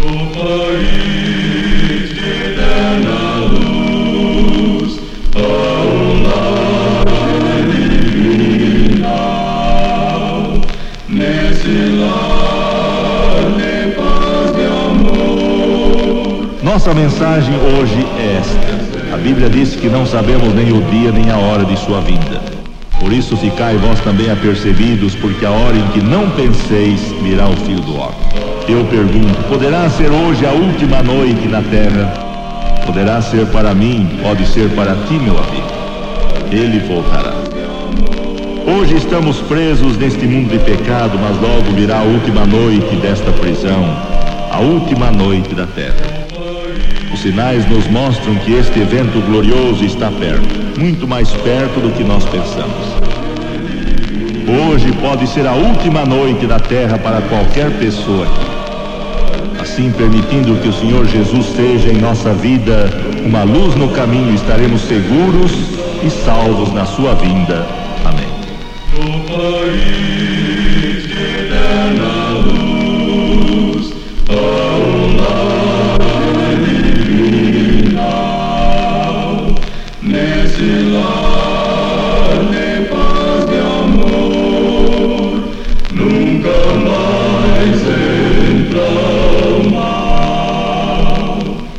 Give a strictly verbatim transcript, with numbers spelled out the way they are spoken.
O país de eterna luz, ao lar divino, nesse lar de paz e amor. Nossa mensagem hoje é esta. A Bíblia diz que não sabemos nem o dia nem a hora de sua vinda. Por isso ficai vós também apercebidos, porque a hora em que não penseis virá o Filho do Homem. Eu pergunto, poderá ser hoje a última noite na terra? Poderá ser para mim, pode ser para ti, meu amigo. Ele voltará. Hoje estamos presos neste mundo de pecado, mas logo virá a última noite desta prisão, a última noite da terra. Os sinais nos mostram que este evento glorioso está perto, muito mais perto do que nós pensamos. Hoje pode ser a última noite da terra para qualquer pessoa. Assim, permitindo que o Senhor Jesus seja em nossa vida uma luz no caminho, estaremos seguros e salvos na sua vinda. Amém. O país de eterna